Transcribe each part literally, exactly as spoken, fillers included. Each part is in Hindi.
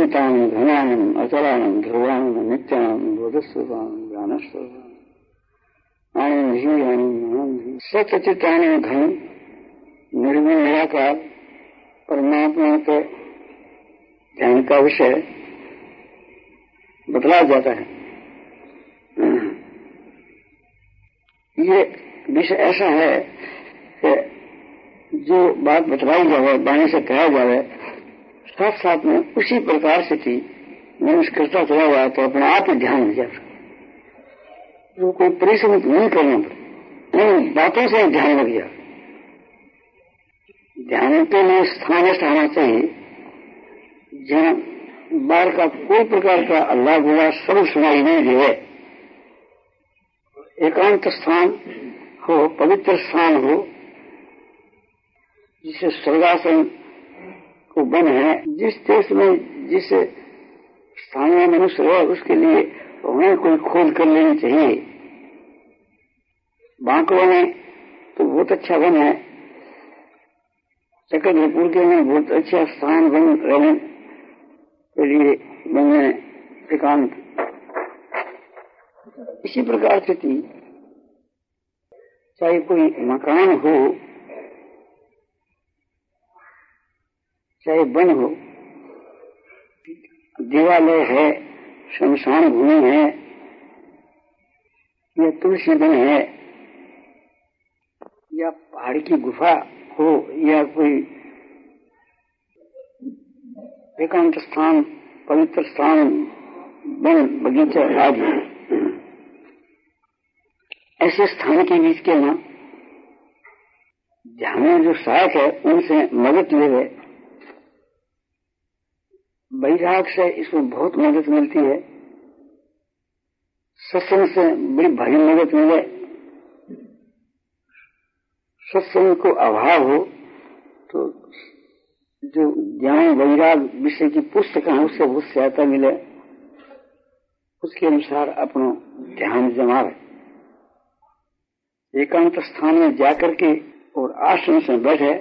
अनंतान घनानम अचलानम ध्रुवानम नित्यानम बोधस्वरूपानम ज्ञानस्वरूपानम आनंद ही आनंद आनंद सचितान घन निर्गुण निराकार परमात्मा के ध्यान का विषय बतलाया जाता है। ये विषय ऐसा है कि जो बात बतलाई जाए, वाणी से कहा जाए, साथ साथ में उसी प्रकार से थी मनुष्य करता चला हुआ तो अपने आप ही ध्यान हो जाता, जो कोई परिश्रम नहीं करना पड़े, नहीं बातों से ध्यान लग जाए। ध्यान के लिए स्थान ऐसा होना चाहिए जहाँ बाहर का कोई प्रकार का अल्लाह गुला सब सुनाई नहीं दे, एकांत स्थान हो, पवित्र स्थान हो, जिसे स्वर्गासन को बन है। जिस देश में जिस स्थान में मनुष्य रहे उसके लिए उन्हें कोई खोज कर लेनी चाहिए। बांकुड़ा में तो बहुत अच्छा वन है, चक्रधरपुर के में बहुत अच्छा स्थान बन रहने के लिए बने एकांत। इसी प्रकार से थी, चाहे कोई मकान हो, चाहे वन हो, देवालय है, शमशान भूमि है, या तुलसी वन है, या पहाड़ की गुफा हो, या कोई एकांत स्थान, पवित्र स्थान, वन बगीचा आदि, ऐसे स्थान के बीच के ना ध्यान में जो सहायक है उनसे मदद ले, वैराग से इसमें बहुत मदद मिलती है। सत्संग से बड़ी भारी मदद मिले। सत्संग को अभाव हो तो जो ज्ञान वैराग विषय की पुस्तक है उससे बहुत सहायता मिले, उसके अनुसार अपना ध्यान जमावे। एकांत स्थान में जाकर के और आसन से बैठे,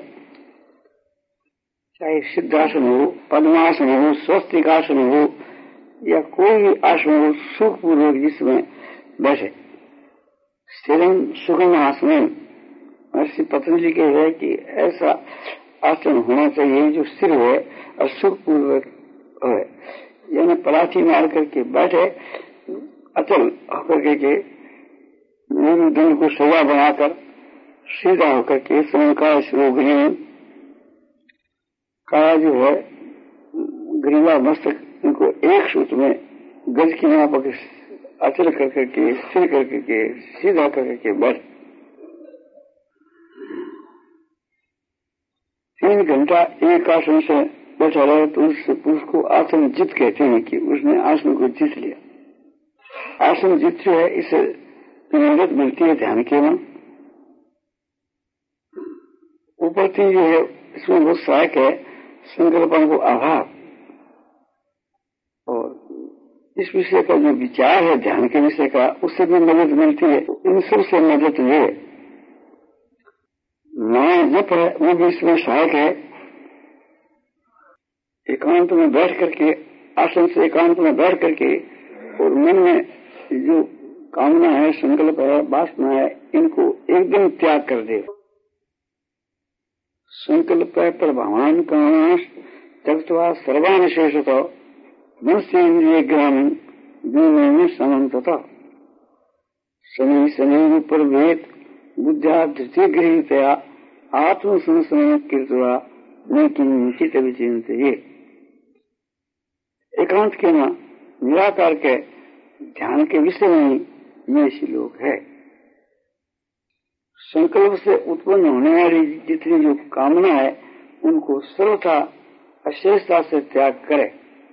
चाहे सिद्धासन हो, पद्मासन हो, स्वस्तिकासन हो, या कोई भी आसन हो, सुखपूर्वक जिसमें बैठे। स्थिरम सुखम आसन, महर्षि पतंजलि कह रहे कि ऐसा आसन होना चाहिए जो स्थिर है और सुखपूर्वक है, यानी पलाठी मार करके बैठे, अचल होकर के मेरुदंड को सोवा बनाकर सीधा होकर के संका श्रोगनी का जो है ग्रीवा मस्तक इनको एक सूत्र में गज की नापक अचल कर करके स्थिर कर करके सीधा कर करके बैठ तीन घंटा एक आसन से बैठा रहे तो उससे पुरुष को आसन जित कहते हैं कि उसने आसन को जीत लिया। आसन जित जो है इसे मदद मिलती है ध्यान के में। ऊपर जो है इसमें बहुत सहायक है संकल्पन को अभाव, और इस विषय का जो विचार है ध्यान के विषय का उससे भी मदद मिलती है। इन सब से मदद ले नाम जप है वो भी इसमें सहायक है। एकांत में बैठ करके, आसन से एकांत में बैठ करके और मन में जो कामना है, संकल्प है, वासना है, इनको एकदम त्याग कर दे। संकल्प प्रभावान कामांश त्यक्त्वा सर्वान शेषतः मनसेन्द्रिय ग्रामीण में समन्ततः शनि शनि पर भेद बुद्ध्या धृति गृहीतया आत्मसंसरण कृत्वा न किंचित विचिंतये। एकांत के न निराकार के ध्यान के विषय में ये श्लोक है। संकल्प से उत्पन्न होने वाली जितनी जो कामना है उनको सर्वथा अशेषता से त्याग करे,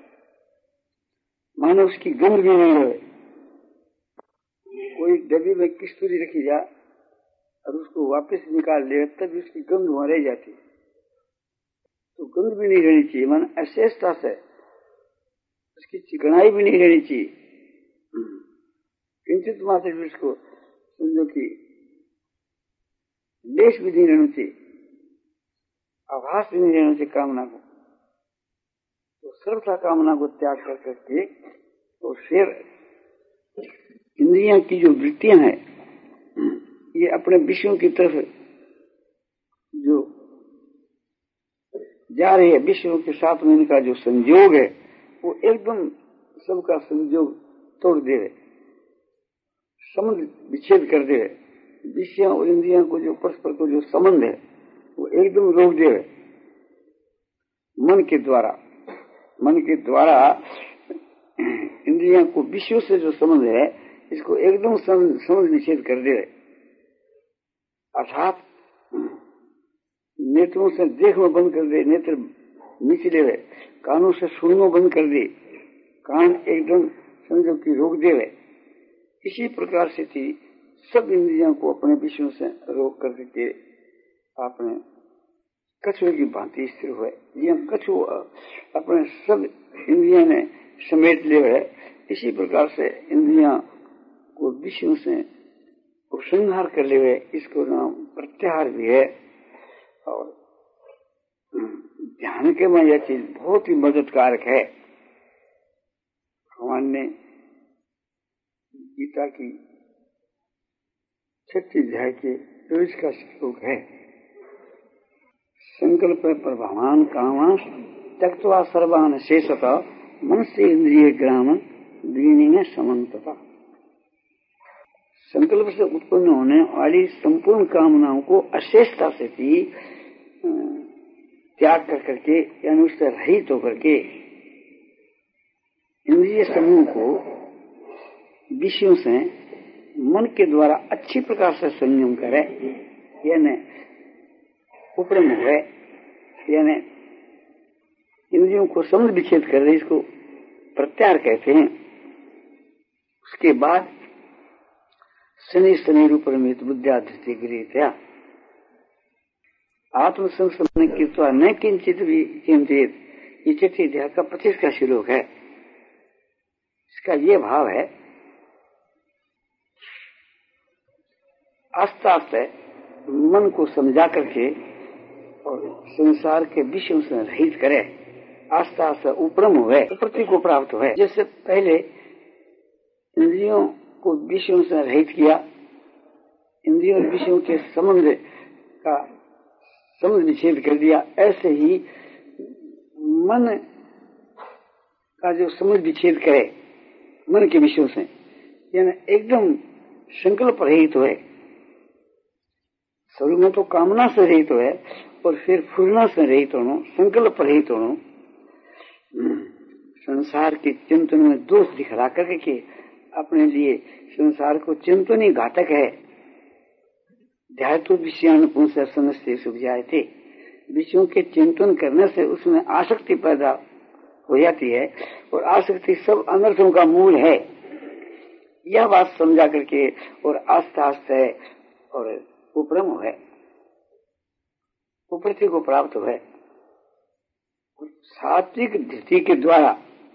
मानो उसकी गंध भी नहीं रहे। कोई डब्बी में किस्तूरी रखी जा और उसको वापस निकाल ले तब उसकी गंध वहां रह जाती, तो गंध भी नहीं रहनी चाहिए, मानो अशेषता से उसकी चिकनाई भी नहीं रहनी चाहिए। किंचित मात्र भी उसको समझो कि लेश भी नहीं रहना चाहिए, आभास भी नहीं रहना चाहिए कामना को। तो सर्वथा कामना को त्याग कर करके तो फिर इंद्रियां की जो वृत्तियां हैं ये अपने विषयों की तरफ जो जा रही है, विषयों के साथ में इनका जो संयोग है वो एकदम सबका संयोग तोड़ दे, संबंध विच्छेद कर दे। विषयों और इंद्रियों को जो परस्पर को जो संबंध है वो एकदम रोक दे। मन के द्वारा मन के द्वारा इंद्रियों को विषयों से जो संबंध है इसको एकदम संबंध विच्छेद कर दे। अर्थात नेत्रों से देखना बंद कर दे, नेत्र निचले हुए, कानों से सुनना बंद कर दे, कान एकदम समझो कि रोक दे। इसी प्रकार से थी सब इंद्रियों को अपने विषयों से रोक करके आपने कछुए की भांति स्थिर हुए। ये कछु अपने सब इंद्रियों ने समेट ले है। इसी प्रकार से इंद्रियां को विषयों से उपसंहार कर ले हुए, इसको नाम प्रत्याहार भी है। और ध्यान के में यह चीज बहुत ही मददकारक है। भगवान ने गीता की छठी अध्याय के चौबीस का श्लोक है, संकल्प प्रभावान कामा त्यक्त्वा सर्वान शेषतः मनस्य इंद्रिय ग्राम द्विनी में समन्तता। संकल्प से उत्पन्न होने वाली संपूर्ण कामनाओं को अशेषता से भी त्याग कर करके यानी उससे रहित होकर के इंद्रिय समूह को विषयों से मन के द्वारा अच्छी प्रकार से संयम करे, यानी उपरम हुए, यानी इंद्रियों को समझ विच्छेद कर रहे, इसको प्रत्याहार कहते हैं। उसके बाद शनि शनि रूप रमित बुद्धिया धृति गृहीत्या आत्मसंसमन कृत्वा न किंचित भी चिंतित, ये छठी अध्याय का पच्चीस का श्लोक है। इसका ये भाव है, आस्ते आस्ते मन को समझा करके और संसार के विषयों से रहित करे, आस्ते आस्ते उपरम हुए, प्रति को प्राप्त हुए। जैसे पहले इंद्रियों को विषयों से रहित किया, इंद्रियों और विषयों के संबंध का समझ निषेध कर दिया, ऐसे ही मन का जो समझ विच्छेद करे मन के विषयों से, यानी एकदम संकल्प रहित हुए। शुरू में तो कामना से रहित हुए और फिर फूलना से रहित होना, संकल्प रहित होना, संसार के चिंतन में दोष दिखला करके अपने लिए संसार को चिंतन ही घातक है। ध्यातो विषयान पुंस समझते सुख जाए थे, विषयों के चिंतन करने से उसमें आसक्ति पैदा हो जाती है और आसक्ति सब अनर्थों का मूल है। यह बात समझा करके और आस्ते आस्ते और उपरम है, उपरति को प्राप्त है। सात्विक धृति के द्वारा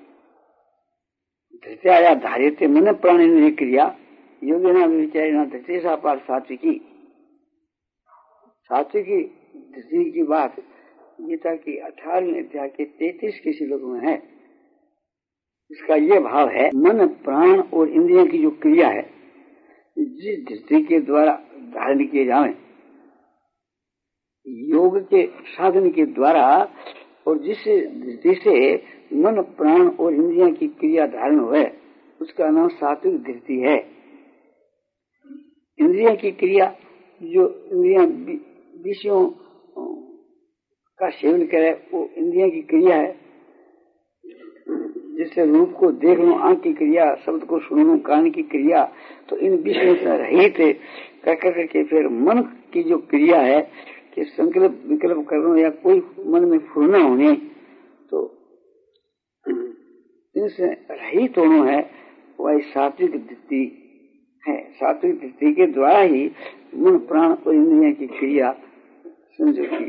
धृत्याया धार्यते मन प्राणी क्रिया योगिना विचारिणा धृति सापार सात्विकी। सात्विकी धृति की बात गीता की अठारहवीं अध्याय के तैतीस के श्लोक में है। इसका ये भाव है, मन प्राण और इंद्रियों की जो क्रिया है जिस धृति के द्वारा धारण किए जाए, योग के साधन के द्वारा, और जिस धृति से मन प्राण और इंद्रियों की क्रिया धारण हुए, उसका नाम सात्विक धृति है। इंद्रियों की क्रिया, जो इंद्रियां विषयों का सेवन करे वो इंद्रियों की क्रिया है। जिससे रूप को देख लो आंख की क्रिया, शब्द को सुन लो कान की क्रिया, तो इन विषयों से रहित कर करके फिर मन की जो क्रिया है कि संकल्प विकल्प करना या कोई मन में फूलना होने, तो इनसे रहित होना है, वही सात्विक धृति है। सात्विक धृति के द्वारा ही मन प्राण और इंद्रियों की क्रिया समझो की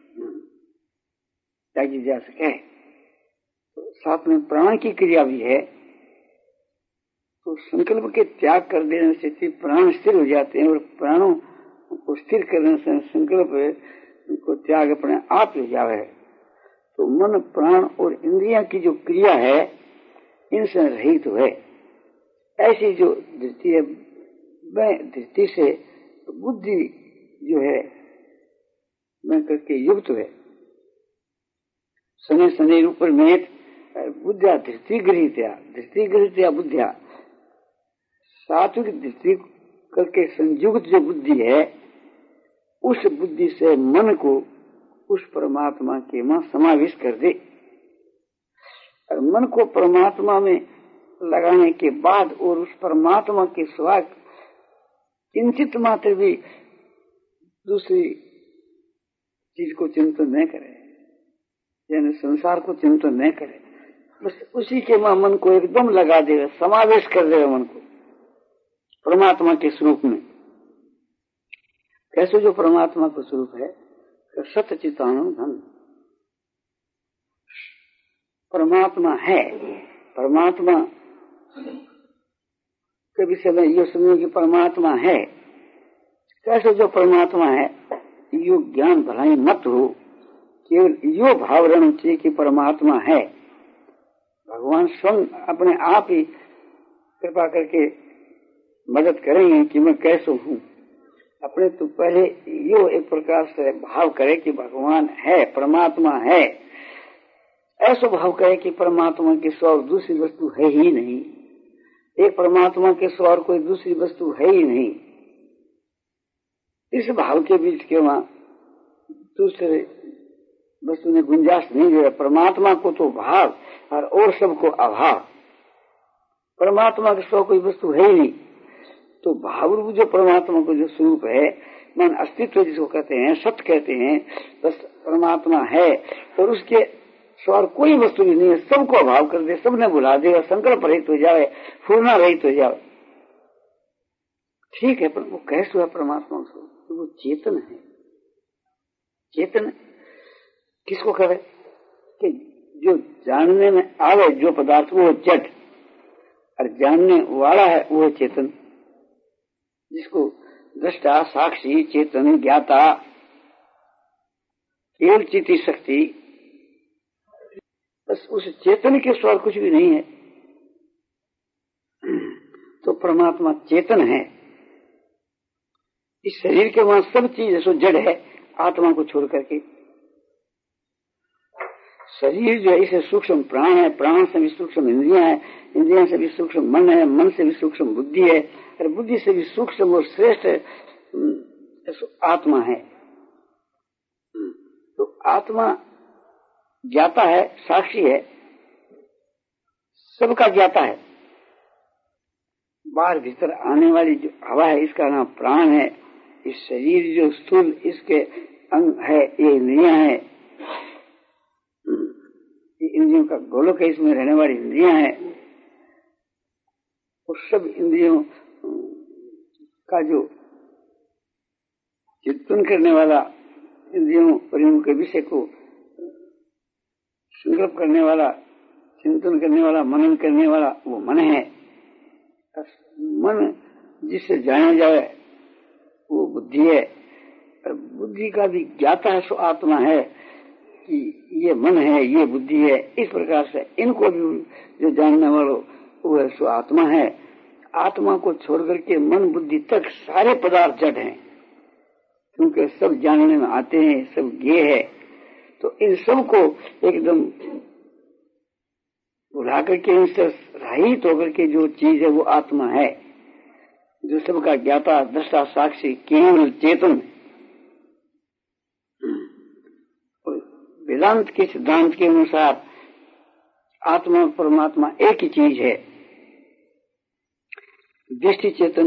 त्यागी जा सके। तो साथ में प्राण की क्रिया भी है, तो संकल्प के त्याग कर देने से प्राण स्थिर हो जाते हैं और प्राणों को स्थिर करने से संकल्प को त्याग अपने आप हो जावे। तो मन प्राण और इंद्रिया की जो क्रिया है इनसे रहित तो है। ऐसी जो दृष्टि है, वह दृष्टि से बुद्धि जो है मैं करके युक्त है। शनि शनि ऊपर में बुद्धिया दृष्टि गृहीत्या दृष्टि गृहीत्या बुद्धिया, सात्विक दृष्टि करके संयुक्त जो बुद्धि है उस बुद्धि से मन को उस परमात्मा के में समावेश कर दे। और मन को परमात्मा में लगाने के बाद और उस परमात्मा के सिवा किंचित मात्र भी दूसरी चीज को चिंतन न करे, यानी संसार को चिंतन न करे, बस उसी के में मन को एकदम लगा देगा, समावेश कर देगा मन को परमात्मा के स्वरूप में। कैसे जो परमात्मा का स्वरूप है सत्य चितानंद धन, परमात्मा है। परमात्मा के विषय में ये समझो कि परमात्मा है। कैसे जो परमात्मा है यो ज्ञान भलाई मत हो, केवल यो भाव रहना चाहिए कि परमात्मा है। भगवान स्वयं अपने आप ही कृपा करके मदद करेंगे कि मैं कैसे हूँ। अपने तो पहले यो एक प्रकार से भाव करे कि भगवान है, परमात्मा है। ऐसा भाव करे कि परमात्मा के सिवा दूसरी वस्तु है ही नहीं, एक परमात्मा के सिवा कोई दूसरी वस्तु है ही नहीं। इस भाव के बीच के वहां दूसरे वस्तु ने गुंजाइश नहीं दे। परमात्मा को तो भाव और और सबको अभाव, परमात्मा के सिवा कोई वस्तु है ही नहीं। तो भाव रूप जो परमात्मा को जो स्वरूप है, मन अस्तित्व जिसको कहते हैं, सत्य कहते हैं, बस परमात्मा है और उसके स्वर कोई वस्तु नहीं है, सबको अभाव कर दे, सबने बुला देगा, संकल्प रहित हो जाए, फूलना रहित हो जाए। ठीक है, पर वो कैसे हुआ परमात्मा को? तो वो चेतन है। चेतन किसको करे कि जो जानने में आवे जो पदार्थ वो जड़, और जानने वाला है वो चेतन, जिसको दृष्टा साक्षी चेतन ज्ञाता केवल चिति शक्ति, बस उस चेतन के स्वर कुछ भी नहीं है। तो परमात्मा चेतन है। इस शरीर के वहां सब चीज जो जड़ है आत्मा को छोड़ करके, शरीर जो है इसे सूक्ष्म प्राण है, प्राण से भी सूक्ष्म इंद्रियां है, इंद्रियां से भी सूक्ष्म मन है, मन से भी सूक्ष्म बुद्धि है, और बुद्धि से भी सूक्ष्म और श्रेष्ठ आत्मा है। तो आत्मा ज्ञाता है, साक्षी है, सबका ज्ञाता है। बाहर भीतर आने वाली जो हवा है इसका नाम प्राण है। इस शरीर जो स्थूल इसके अंग है ये इंद्रियां है, इंद्रियों का गोलक है, इसमें रहने वाली इंद्रियां हैं। उस सब इंद्रियों का जो चिंतन करने वाला, इंद्रियों और उनके विषय को संकल्प करने वाला, चिंतन करने वाला, मनन करने वाला वो मन है। मन जिससे जाना जाए वो बुद्धि है, और बुद्धि का भी ज्ञाता है सो आत्मा है कि ये मन है, ये बुद्धि है। इस प्रकार से इनको भी जो जानने वालों वो है सो आत्मा है। आत्मा को छोड़ करके मन बुद्धि तक सारे पदार्थ जड़ हैं, क्योंकि सब जानने में आते हैं, सब ज्ञेय है। तो इन सब को एकदम भुला करके इनसे रहित होकर के जो चीज है वो आत्मा है, जो सबका ज्ञाता दृष्टा साक्षी केवल चेतन। वेदांत के सिद्धांत के अनुसार आत्मा परमात्मा एक ही चीज है। दृष्टि चेतन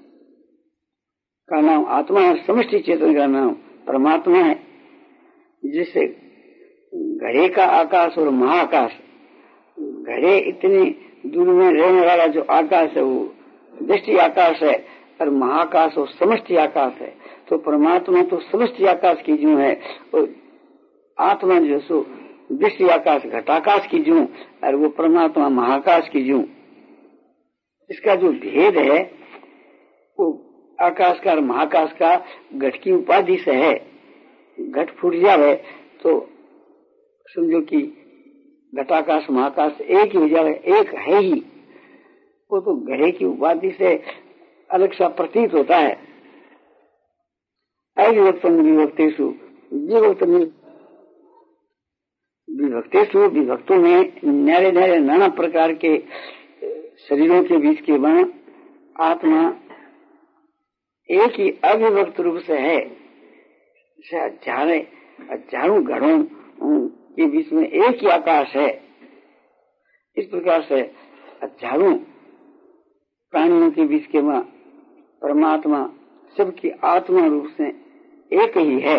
का नाम आत्मा है, समष्टि चेतन का नाम परमात्मा है। जिससे घड़े का आकाश और महाकाश, घड़े इतनी दूर में रहने वाला जो आकाश है वो दृष्टि आकाश है, और महाकाश और समष्टि आकाश है। तो परमात्मा तो समष्टि आकाश की जो है, और आत्मा जो सो दृष्टि आकाश घटाकाश की जो, और वो परमात्मा महाकाश की जो। इसका जो भेद है वो आकाश का और महाकाश का घट की उपाधि से है। घट फूट जाए तो समझो कि घटाकाश महाकाश एक ही हो जाए, एक है ही, वो तो घड़े की उपाधि से अलग सा प्रतीत होता है। अविभक्तम विभक्तेषु विभक्तम विभक्तेषु विभक्तों में न्यारे न्यारे नाना प्रकार के शरीरों के बीच के वर्ण आत्मा एक ही अविभक्त रूप से है। हजारे हजारों घड़ों के बीच में एक ही आकाश है। इस प्रकार से हजारों प्राणियों के बीच के वहाँ परमात्मा सबकी आत्मा रूप से एक ही है।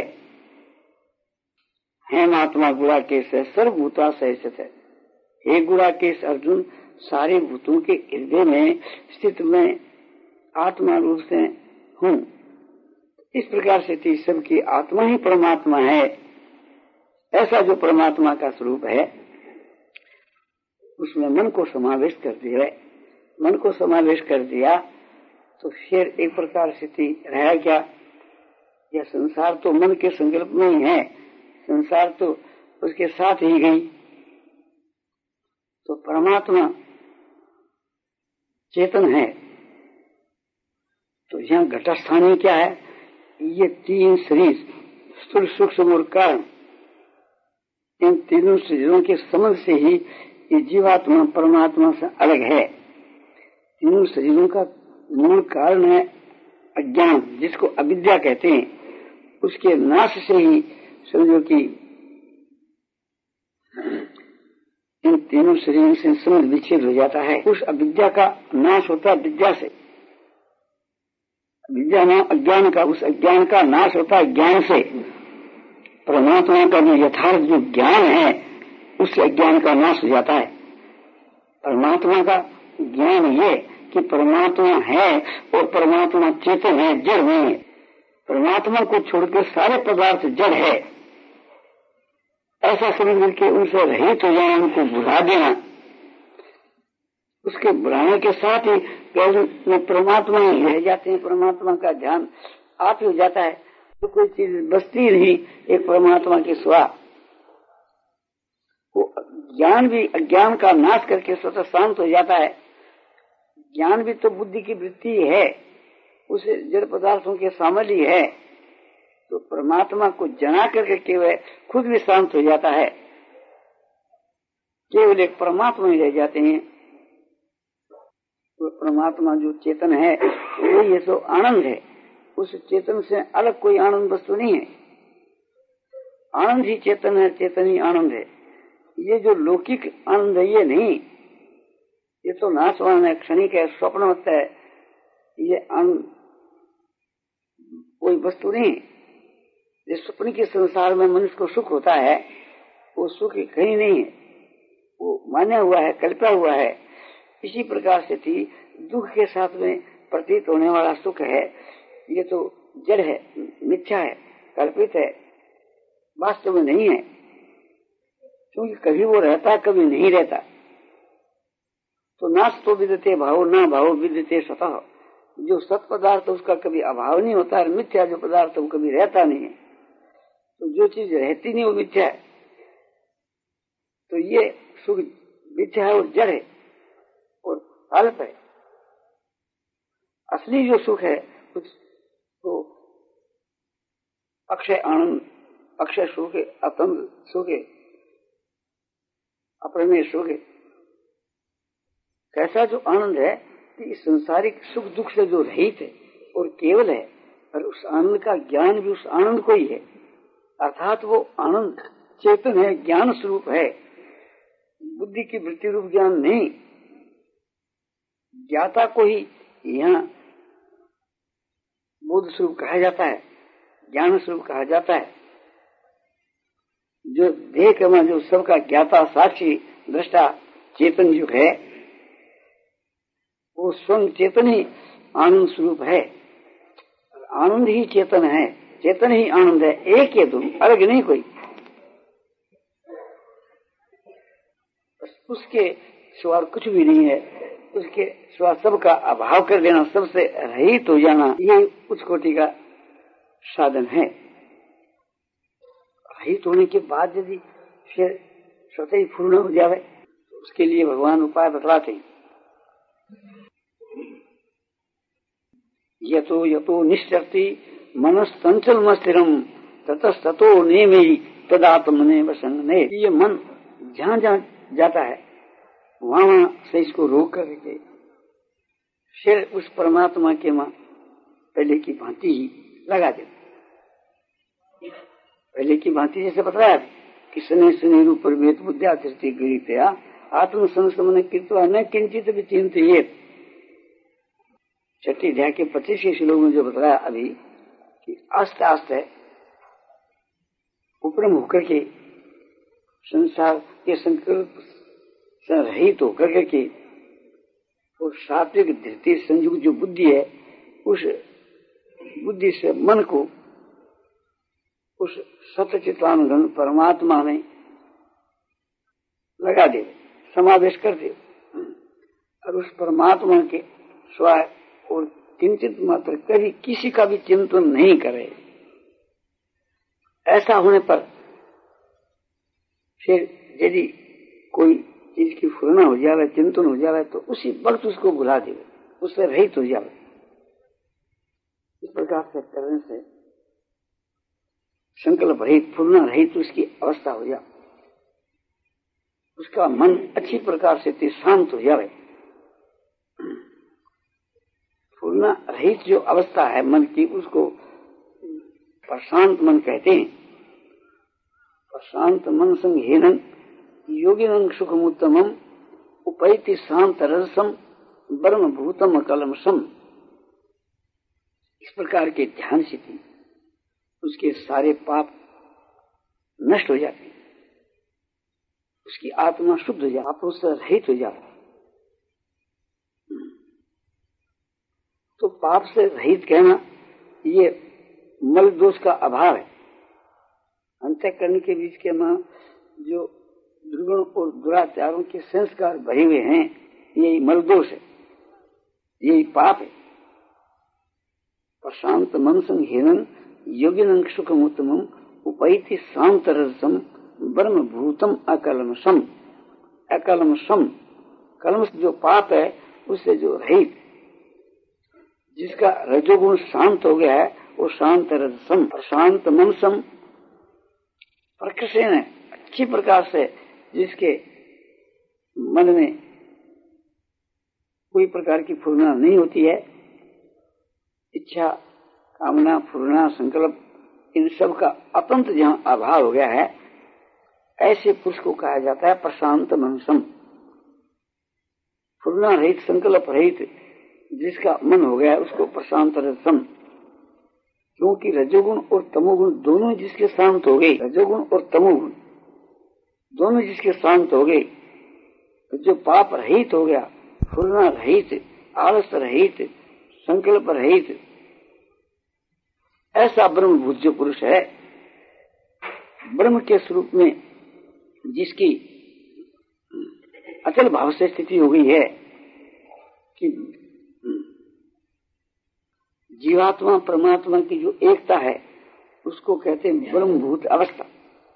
हेम आत्मा गुणाकेश है, सर्वभूता सहित है। हे गुणाकेश अर्जुन, सारे भूतों के हृदय में स्थित में आत्मा रूप से हूँ। इस प्रकार से थी सबकी आत्मा ही परमात्मा है। ऐसा जो परमात्मा का स्वरूप है उसमें मन को समावेश कर दिया। मन को समावेश कर दिया तो फिर एक प्रकार से थी रहा क्या, यह संसार तो मन के संकल्प में ही है, संसार तो उसके साथ ही गई। तो परमात्मा चेतन है। तो यहाँ घटस्थानी क्या है, ये तीन शरीर स्थूल सूक्ष्म और कारण, इन तीनों शरीरों के संबंध से ही ये जीवात्मा परमात्मा से अलग है। तीनों शरीरों का मूल कारण है अज्ञान, जिसको अविद्या कहते हैं। उसके नाश से ही समझो कि इन तीनों शरीरों से संबंध विच्छेद हो जाता है। उस अविद्या का नाश होता है विद्या से। विद्या नाम अज्ञान का, उस अज्ञान का नाश होता है ज्ञान से। परमात्मा का जो यथार्थ जो ज्ञान है उससे अज्ञान का नाश हो जाता है। परमात्मा का ज्ञान ये कि परमात्मा है और परमात्मा चेतन है, जड़ नहीं है। परमात्मा को छोड़कर सारे पदार्थ जड़ है, ऐसा समझ करके उनसे रहित हो जाना, उनको भुला देना। उसके बुलाने के साथ ही परमात्मा ही रह जाते हैं। परमात्मा का ध्यान आप ही हो जाता है, तो कोई चीज बसती नहीं एक परमात्मा के सिवा। वो ज्ञान भी अज्ञान का नाश करके स्वतः शांत हो जाता है। ज्ञान भी तो बुद्धि की वृत्ति है, उसे जड़ पदार्थों के शामिल ही है। तो परमात्मा को जना करके केवल खुद भी शांत हो जाता है। केवल एक परमात्मा ही रह जाते हैं। तो परमात्मा जो चेतन है वो ये तो आनंद है। उस चेतन से अलग कोई आनंद वस्तु नहीं है। आनंद ही चेतन है, चेतन ही आनंद है। ये जो लौकिक आनंद है ये नहीं, ये तो नाशवान है, क्षणिक है, स्वप्नवत है। ये आनंद कोई वस्तु नहीं। जिस स्वप्न के संसार में मनुष्य को सुख होता है वो सुख कहीं नहीं है, वो माना हुआ है, कल्पा हुआ है। इसी प्रकार से थी दुख के साथ में प्रतीत होने वाला सुख है, ये तो जड़ है, मिथ्या है, कल्पित है, वास्तव में नहीं है। क्योंकि कभी वो रहता कभी नहीं रहता। तो नाश तो विदते भाव ना भाव विदते सतः। जो सत पदार्थ उसका कभी अभाव नहीं होता है, मिथ्या जो पदार्थ वो कभी रहता नहीं है। तो जो चीज रहती नहीं वो मिथ्या है। तो ये सुख मिथ्या है और जड़ है और अल्प है। असली जो सुख है कुछ तो अक्षय आनंद, अक्षय सुख है, अतंग सुख है, अप्रमेय सुख है। कैसा जो आनंद है कि इस संसारिक सुख दुख से जो रहित है और केवल है, और उस आनंद का ज्ञान भी उस आनंद को ही है। अर्थात वो आनंद चेतन है, ज्ञान स्वरूप है, बुद्धि की वृत्ति रूप ज्ञान नहीं। ज्ञाता को ही यहाँ बोध स्वरूप कहा जाता है, ज्ञान स्वरूप कहा जाता है। जो देह कर्म जो सबका ज्ञाता साक्षी दृष्टा चेतन जो है वो स्वयं चेतन ही आनंद स्वरूप है। आनंद ही चेतन है, चेतन ही आनंद है, एक ही तुम, अलग नहीं कोई। उसके सिवा कुछ भी नहीं है, उसके सिवा सबका अभाव कर देना, सबसे रहित हो जाना, ये उच्च कोटि का साधन है। रहित होने के बाद यदि फिर स्वतः ही पूर्ण हो जावे। उसके लिए भगवान उपाय बतलाते हैं। यतो यतो निश्चरति मनस्तंचल मस्तिरम ततस्ततो नेमि तदात्मने वसंगने। ये मन जहां जहां जाता है वहां वहां से इसको रोक करके फिर उस परमात्मा के मां पहले की भांति ही लगा दे। पहले की भांति जैसे बताया कि शनि शनि रूप वेद बुद्धिया दृष्टि गृहीतया आत्म संस्मरण कृत्वा न किंचित भी चिंतित। छठी अध्याय के पच्चीसवें श्लोक में जो बताया अभी कि आस्ते आस्ते उपरम होकर के संसार के संकल्प से रहित होकर के और सात्विक धृति संयुक्त जो बुद्धि है उस बुद्धि से मन को उस सतचितानंद परमात्मा में लगा दे, समावेश कर दे और उस परमात्मा के स्वयं और किंचित मात्र कभी किसी का भी चिंतन नहीं करे। ऐसा होने पर फिर यदि कोई चीज की फुरना हो जाए, चिंतन हो जाए तो उसी वक्त उसको भुला दे, उससे रहित हो जाए। इस प्रकार से करने से संकल्प रहित फुरना रहित उसकी अवस्था हो जाए, उसका मन अच्छी प्रकार से शांत हो जाए। फुरना रहित जो अवस्था है मन की उसको प्रशांत मन कहते हैं। प्रशांत मन संहीनन योगिनं सुखमुत्तमम उपैति शांत रसम ब्रह्म भूतम कलमसम। इस प्रकार के ध्यान से थी उसके सारे पाप नष्ट हो जाते, उसकी आत्मा शुद्ध हो जाए, पापों से रहित हो जाए। तो पाप से रहित कहना ये मल दोष का अभाव है। अंतःकरण के बीच के मां जो दुर्गुण और दुराचारों के संस्कार भरे हुए हैं यही मल दोष है, यही पाप है। प्रशांत मन संहीनन योगिनं सुखमुत्तमम उपैति शांत रसम ब्रह्म भूतम अकलमसम। अकलमसम कलमस जो पाप है उससे जो रहित, जिसका रजोगुण शांत हो गया है वो शांत रजसम। प्रशांत मनसम प्रकृति ने अच्छी प्रकार से जिसके मन में कोई प्रकार की फुरना नहीं होती है, इच्छा कामना फुरना संकल्प इन सब का अतंत जहां अभाव हो गया है, ऐसे पुरुष को कहा जाता है प्रशांत मनसम। फुरना रहित संकल्प रहित जिसका मन हो गया उसको प्रशांत रसम। क्योंकि रजोगुण और तमोगुण दोनों जिसके शांत हो गए, रजोगुण और तमोगुण दोनों जिसके शांत हो गए तो जो पाप रहित हो गया, फुरना रहित, आलस रहित, संकल्प रहित, ऐसा ब्रह्मभूत जो पुरुष है, ब्रह्म के स्वरूप में जिसकी अचल भाव से स्थिति हो गई है कि जीवात्मा परमात्मा की जो एकता है उसको कहते हैं ब्रह्मभूत अवस्था।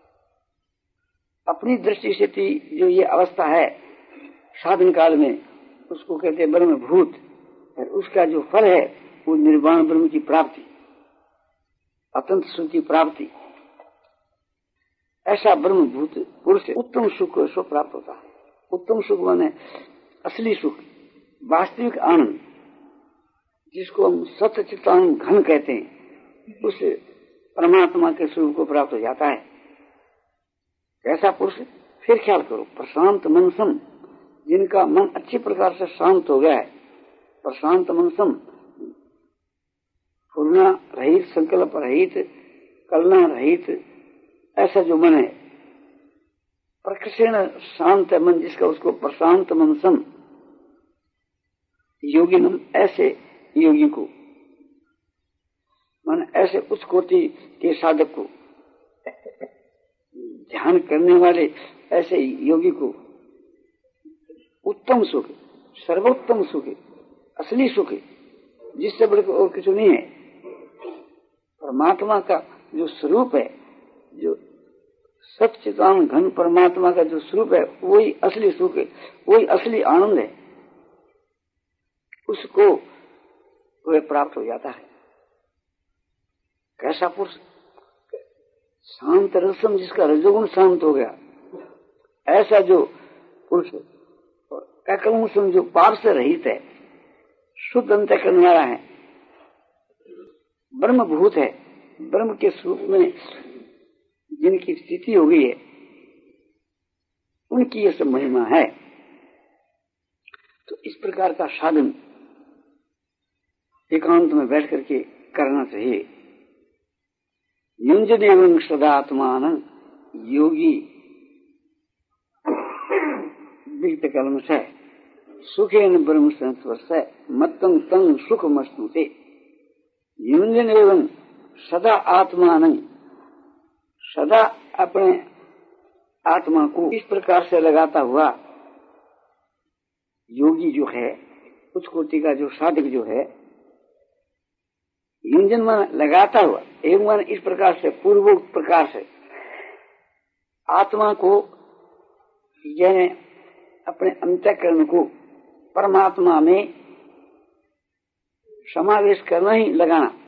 अपनी दृष्टि से जो ये अवस्था है साधन काल में उसको कहते हैं ब्रह्मभूत, और उसका जो फल है वो निर्वाण ब्रह्म की प्राप्ति, अत्यंत सुख की प्राप्ति। ऐसा ब्रह्मभूत पुरुष उत्तम सुख को प्राप्त होता है। उत्तम सुख माने असली सुख, वास्तविक आनंद, जिसको हम सत्य चित्तानंद घन कहते हैं, उस परमात्मा के स्वरूप को प्राप्त हो जाता है। ऐसा पुरुष फिर ख्याल करो, प्रशांत मनसम, जिनका मन अच्छी प्रकार से शांत हो गया है, प्रशांत मनसम, फुरना रहित, संकल्प रहित, कलना रहित, ऐसा जो मन है प्रकृष्ण शांत है मन जिसका, उसको प्रशांत मनसम। योगिनम, ऐसे योगी को, मन ऐसे उच्च कोटि के साधक को, ध्यान करने वाले ऐसे योगी को उत्तम सुख, सर्वोत्तम सुख, असली सुख, जिससे बड़े और कुछ नहीं है, परमात्मा का जो स्वरूप है, जो सच्चिदानंद घन परमात्मा का जो स्वरूप है वही असली सुख है, वही असली आनंद है, उसको वह प्राप्त हो जाता है। कैसा पुरुष? शांत रसम, जिसका रजोगुण शांत हो गया, ऐसा जो पुरुष एकलंसम, जो पाप से रहित है, शुद्ध अंतःकरण वाला है, ब्रह्मभूत है, ब्रह्म के स्वरूप में जिनकी स्थिति हो गई है, उनकी यह सब महिमा है। तो इस प्रकार का साधन एकांत में बैठ करके करना चाहिए। युंजन एवं सदात्मान योगी विगत कलम से सुखेन ब्रह्म संस्पर्श मत्तम तंग सुख मस्तुते। युंजन एवं सदा आत्मान, सदा अपने आत्मा को इस प्रकार से लगाता हुआ योगी जो है, उच्च कोटि का जो साधक जो है, युंजन मन लगाता हुआ, एवं मन इस प्रकार से पूर्व प्रकार से आत्मा को, यानी अपने अंतःकरण को परमात्मा में समावेश करना ही लगाना।